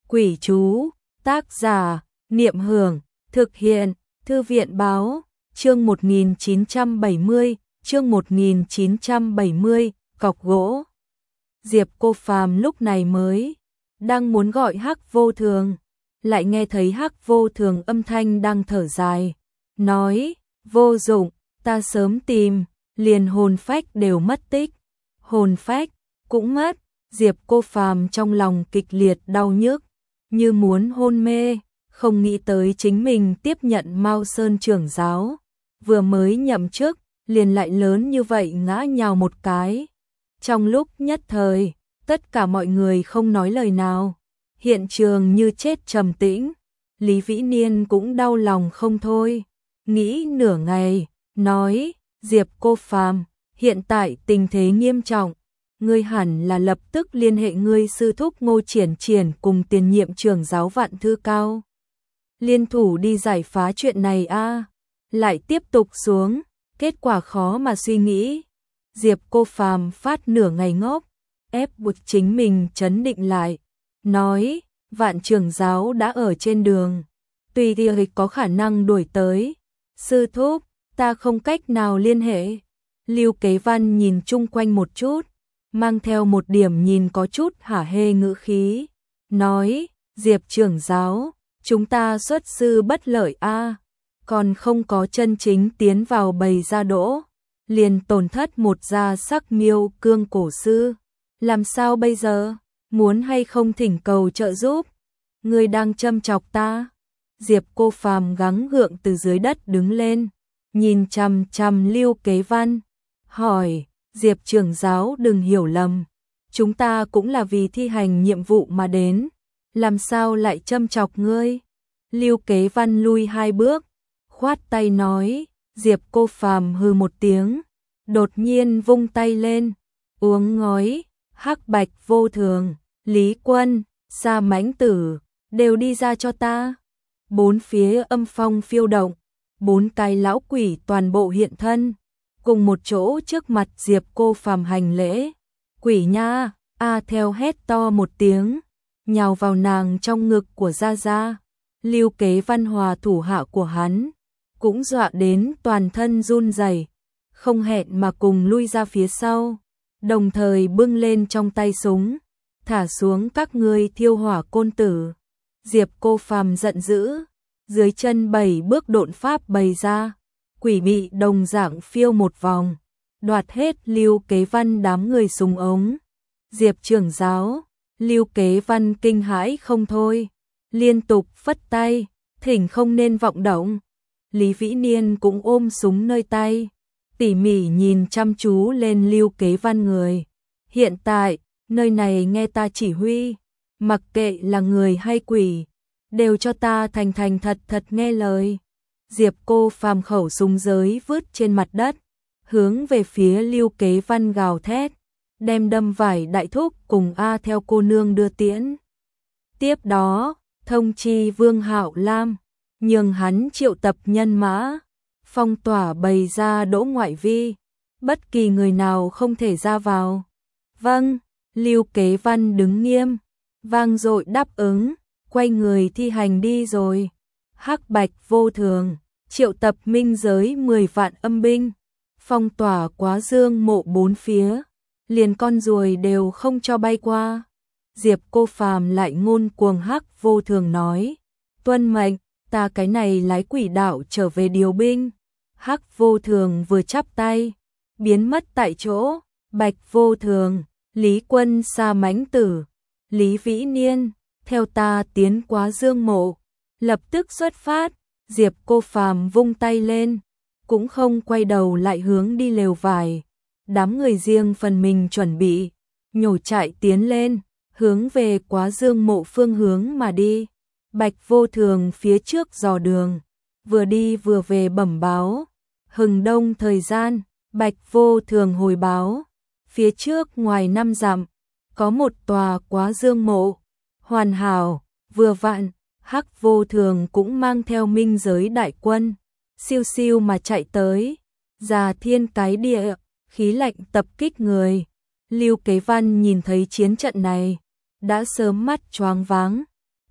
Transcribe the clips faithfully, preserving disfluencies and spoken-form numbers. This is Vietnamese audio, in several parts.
Quỷ chú, tác giả, Niệm Hưởng, thực hiện, Thư viện báo, chương một nghìn chín trăm bảy mươi, chương một nghìn chín trăm bảy mươi, cọc gỗ. Diệp Cô Phàm lúc này mới đang muốn gọi Hắc Vô Thường, lại nghe thấy Hắc Vô Thường âm thanh đang thở dài, nói: "Vô dụng, ta sớm tìm, liền hồn phách đều mất tích." Hồn phách cũng mất. Diệp Cô Phàm trong lòng kịch liệt đau nhức, như muốn hôn mê, không nghĩ tới chính mình tiếp nhận Mao Sơn trưởng giáo, vừa mới nhậm chức, liền lại lớn như vậy ngã nhào một cái. Trong lúc nhất thời, tất cả mọi người không nói lời nào, hiện trường như chết trầm tĩnh. Lý Vĩ Niên cũng đau lòng không thôi, nghĩ nửa ngày, nói: "Diệp Cô Phàm, hiện tại tình thế nghiêm trọng, ngươi hẳn là lập tức liên hệ ngươi sư thúc Ngô Triển Triển cùng tiền nhiệm trưởng giáo Vạn Thư Cao, liên thủ đi giải phá chuyện này a." Lại tiếp tục xuống, kết quả khó mà suy nghĩ. Diệp Cô Phàm phát nửa ngày ngốc, ép buộc chính mình trấn định lại, nói: "Vạn trưởng giáo đã ở trên đường, tùy thời có khả năng đuổi tới. Sư thúc, ta không cách nào liên hệ." Lưu Kế Văn nhìn chung quanh một chút, mang theo một điểm nhìn có chút hả hê ngữ khí, nói: "Diệp trưởng giáo, chúng ta xuất sư bất lợi a, còn không có chân chính tiến vào bầy gia đỗ, liền tổn thất một gia sắc miêu cương cổ sư. Làm sao bây giờ? Muốn hay không thỉnh cầu trợ giúp? Ngươi đang châm chọc ta?" Diệp Cô Phàm gắng gượng từ dưới đất đứng lên, nhìn chằm chằm Lưu Kế Văn, hỏi: "Diệp trưởng giáo đừng hiểu lầm, chúng ta cũng là vì thi hành nhiệm vụ mà đến, làm sao lại châm chọc ngươi?" Lưu Kế Văn lui hai bước, khoát tay nói. Diệp Cô Phàm hừ một tiếng, đột nhiên vung tay lên, uống ngói: "Hắc Bạch Vô Thường, Lý Quân, Sa Mãnh Tử, đều đi ra cho ta." Bốn phía âm phong phiêu động, bốn cái lão quỷ toàn bộ hiện thân, cùng một chỗ trước mặt Diệp Cô Phàm hành lễ. "Quỷ nha!" A theo hét to một tiếng, nhào vào nàng trong ngực của Gia Gia. Lưu Kế Văn hòa thủ hạ của hắn cũng dọa đến toàn thân run rẩy, không hẹn mà cùng lui ra phía sau, đồng thời bưng lên trong tay súng: "Thả xuống các ngươi thiêu hỏa côn tử." Diệp Cô Phàm giận dữ, dưới chân bảy bước độn pháp bày ra, quỷ mị đồng dạng phiêu một vòng, đoạt hết Lưu Kế Văn đám người súng ống. "Diệp trưởng giáo!" Lưu Kế Văn kinh hãi không thôi, liên tục phất tay, thỉnh không nên vọng động. Lý Vĩ Niên cũng ôm súng nơi tay, tỉ mỉ nhìn chăm chú lên Lưu Kế Văn người. "Hiện tại, nơi này nghe ta chỉ huy, mặc kệ là người hay quỷ, đều cho ta thành thành thật thật nghe lời." Diệp Cô Phàm khẩu súng giới vứt trên mặt đất, hướng về phía Lưu Kế Văn gào thét, đem Đâm Vải đại thúc cùng A theo cô nương đưa tiễn. Tiếp đó, thông chi Vương Hạo Lam, nhường hắn triệu tập nhân mã, phong tỏa bày ra đỗ ngoại vi, bất kỳ người nào không thể ra vào. "Vâng." Lưu Kế Văn đứng nghiêm, vang dội đáp ứng, quay người thi hành đi rồi. Hắc Bạch Vô Thường triệu tập minh giới mười vạn âm binh, phong tỏa Quá Dương mộ bốn phía, liền con ruồi đều không cho bay qua. Diệp Cô Phàm lại ngôn cuồng Hắc Vô Thường nói: "Tuân mệnh, ta cái này lái quỷ đạo trở về điều binh." Hắc Vô Thường vừa chắp tay, biến mất tại chỗ. "Bạch Vô Thường, Lý Quân, Sa Mãnh Tử, Lý Vĩ Niên, theo ta tiến Quá Dương mộ, lập tức xuất phát." Diệp Cô Phàm vung tay lên, cũng không quay đầu lại hướng đi lều vải. Đám người riêng phần mình chuẩn bị, nhổ trại tiến lên, hướng về Quá Dương mộ phương hướng mà đi. Bạch Vô Thường phía trước dò đường, vừa đi vừa về bẩm báo. Hừng đông thời gian, Bạch Vô Thường hồi báo, phía trước ngoài năm dặm, có một tòa Quá Dương mộ, hoàn hảo, vừa vặn. Hắc Vô Thường cũng mang theo minh giới đại quân, siêu siêu mà chạy tới. Già thiên cái địa, khí lạnh tập kích người. Lưu Kế Văn nhìn thấy chiến trận này, đã sớm mắt choáng váng,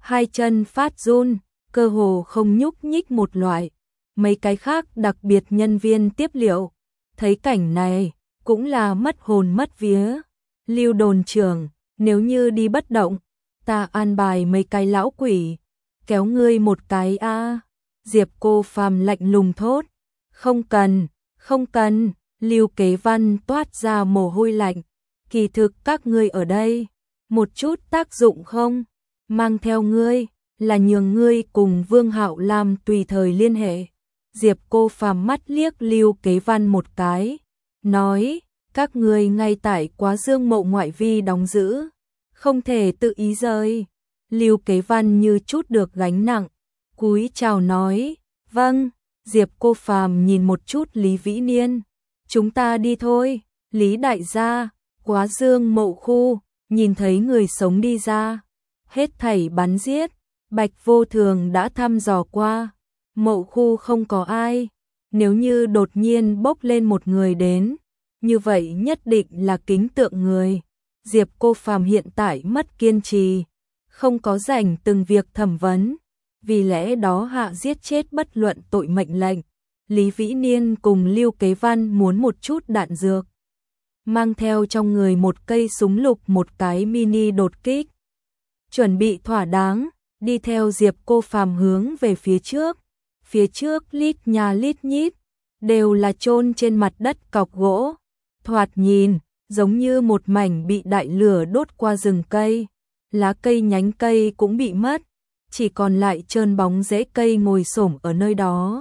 hai chân phát run, cơ hồ không nhúc nhích một loại. Mấy cái khác đặc biệt nhân viên tiếp liệu, thấy cảnh này, cũng là mất hồn mất vía. Lưu đồn trưởng, nếu như đi bất động, ta an bài mấy cái lão quỷ, kéo ngươi một cái a. Diệp Cô Phàm lạnh lùng thốt. Không cần, không cần, Lưu Kế Văn toát ra mồ hôi lạnh. Kỳ thực các ngươi ở đây, một chút tác dụng không, mang theo ngươi, là nhường ngươi cùng Vương Hạo Lam tùy thời liên hệ. Diệp Cô Phàm mắt liếc Lưu Kế Văn một cái, nói, các ngươi ngay tại Quá Dương Mộ ngoại vi đóng giữ, không thể tự ý rời. Lưu Kế Văn như chút được gánh nặng, cúi chào nói, vâng. Diệp Cô Phàm nhìn một chút Lý Vĩ Niên, chúng ta đi thôi. Lý đại gia, Quá Dương Mộ khu, nhìn thấy người sống đi ra, hết thảy bắn giết. Bạch Vô Thường đã thăm dò qua, mộ khu không có ai, nếu như đột nhiên bốc lên một người đến, như vậy nhất định là kính tượng người. Diệp Cô Phàm hiện tại mất kiên trì, không có rảnh từng việc thẩm vấn, vì lẽ đó hạ giết chết bất luận tội mệnh lệnh. Lý Vĩ Niên cùng Lưu Kế Văn muốn một chút đạn dược, mang theo trong người một cây súng lục, một cái mini đột kích, chuẩn bị thỏa đáng, đi theo Diệp Cô Phàm hướng về phía trước. Phía trước lít nhà lít nhít, đều là chôn trên mặt đất cọc gỗ, thoạt nhìn giống như một mảnh bị đại lửa đốt qua rừng cây, lá cây nhánh cây cũng bị mất, chỉ còn lại trơn bóng rễ cây ngồi xổm ở nơi đó.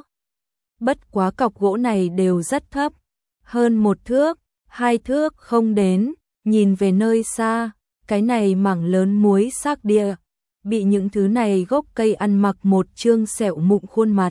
Bất quá cọc gỗ này đều rất thấp, hơn một thước, hai thước không đến, nhìn về nơi xa, cái này mảng lớn muối xác địa, bị những thứ này gốc cây ăn mặc một chương sẹo mụn khuôn mặt.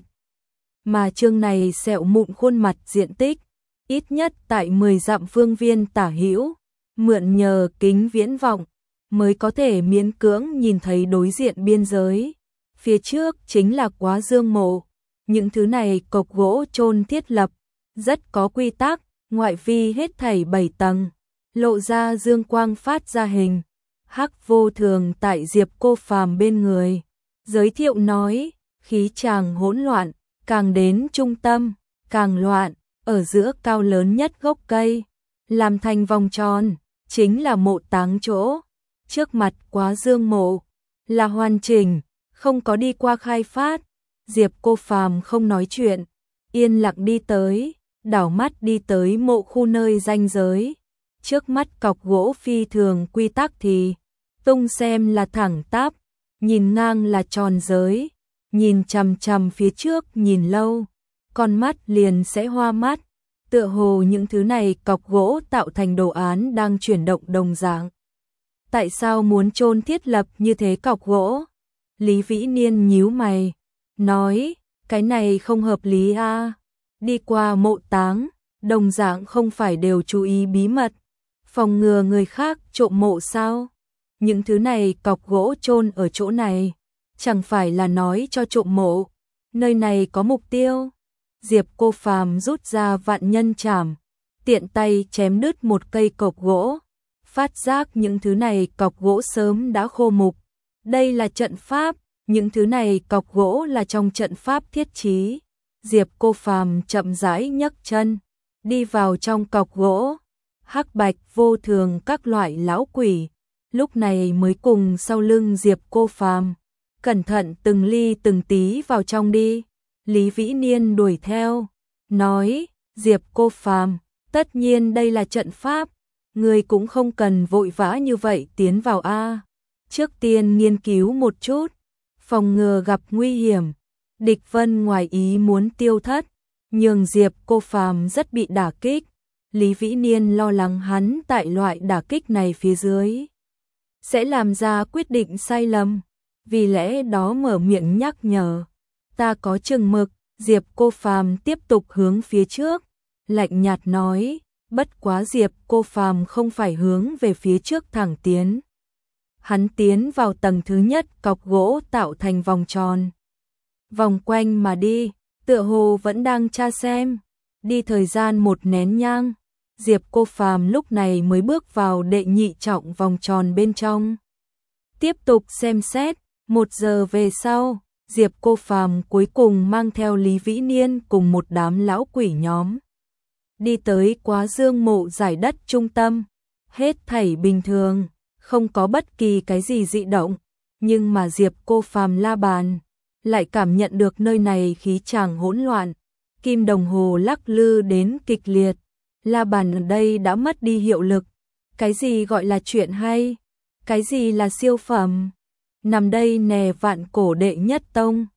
Mà chương này sẹo mụn khuôn mặt diện tích, ít nhất tại mười dặm phương viên tả hữu, mượn nhờ kính viễn vọng, mới có thể miễn cưỡng nhìn thấy đối diện biên giới. Phía trước chính là Quá Dương Mộ, những thứ này cọc gỗ chôn thiết lập, rất có quy tắc, ngoại vi hết thảy bảy tầng, lộ ra dương quang phát ra hình. Hắc Vô Thường tại Diệp Cô Phàm bên người, giới thiệu nói, khí tràng hỗn loạn, càng đến trung tâm, càng loạn, ở giữa cao lớn nhất gốc cây, làm thành vòng tròn, chính là mộ táng chỗ. Trước mặt Quá Dương Mộ, là hoàn chỉnh, không có đi qua khai phát. Diệp Cô Phàm không nói chuyện, yên lặng đi tới, đảo mắt đi tới mộ khu nơi ranh giới. Trước mắt cọc gỗ phi thường quy tắc thì tung xem là thẳng tắp, nhìn ngang là tròn giới, nhìn chằm chằm phía trước nhìn lâu, con mắt liền sẽ hoa mắt, tựa hồ những thứ này cọc gỗ tạo thành đồ án đang chuyển động đồng dạng. Tại sao muốn chôn thiết lập như thế cọc gỗ? Lý Vĩ Niên nhíu mày, nói, cái này không hợp lý a. À. Đi qua mộ táng, đồng dạng không phải đều chú ý bí mật, phòng ngừa người khác trộm mộ sao? Những thứ này cọc gỗ chôn ở chỗ này, chẳng phải là nói cho trộm mộ, nơi này có mục tiêu. Diệp Cô Phàm rút ra vạn nhân trảm, tiện tay chém đứt một cây cọc gỗ, phát giác những thứ này cọc gỗ sớm đã khô mục. Đây là trận pháp, những thứ này cọc gỗ là trong trận pháp thiết trí. Diệp Cô Phàm chậm rãi nhấc chân, đi vào trong cọc gỗ. Hắc Bạch Vô Thường các loại lão quỷ, lúc này mới cùng sau lưng Diệp Cô Phàm, cẩn thận từng ly từng tí vào trong đi. Lý Vĩ Niên đuổi theo, nói, Diệp Cô Phàm, tất nhiên đây là trận pháp, người cũng không cần vội vã như vậy tiến vào a. Trước tiên nghiên cứu một chút, phòng ngừa gặp nguy hiểm. Địch Vân ngoài ý muốn tiêu thất, nhường Diệp Cô Phàm rất bị đả kích. Lý Vĩ Niên lo lắng hắn tại loại đả kích này phía dưới sẽ làm ra quyết định sai lầm, vì lẽ đó mở miệng nhắc nhở, ta có chừng mực. Diệp Cô Phàm tiếp tục hướng phía trước, lạnh nhạt nói, bất quá Diệp Cô Phàm không phải hướng về phía trước thẳng tiến. Hắn tiến vào tầng thứ nhất, cọc gỗ tạo thành vòng tròn, vòng quanh mà đi, tựa hồ vẫn đang tra xem. Đi thời gian một nén nhang, Diệp Cô Phàm lúc này mới bước vào đệ nhị trọng vòng tròn bên trong. Tiếp tục xem xét, Một giờ về sau, Diệp Cô Phàm cuối cùng mang theo Lý Vĩ Niên cùng một đám lão quỷ nhóm đi tới Quá Dương mộ giải đất trung tâm. Hết thảy bình thường, không có bất kỳ cái gì dị động, nhưng mà Diệp Cô Phàm la bàn lại cảm nhận được nơi này khí chàng hỗn loạn, kim đồng hồ lắc lư đến kịch liệt, la bàn ở đây đã mất đi hiệu lực. Cái gì gọi là chuyện hay? Cái gì là siêu phẩm? Nằm đây nè vạn cổ đệ nhất tông.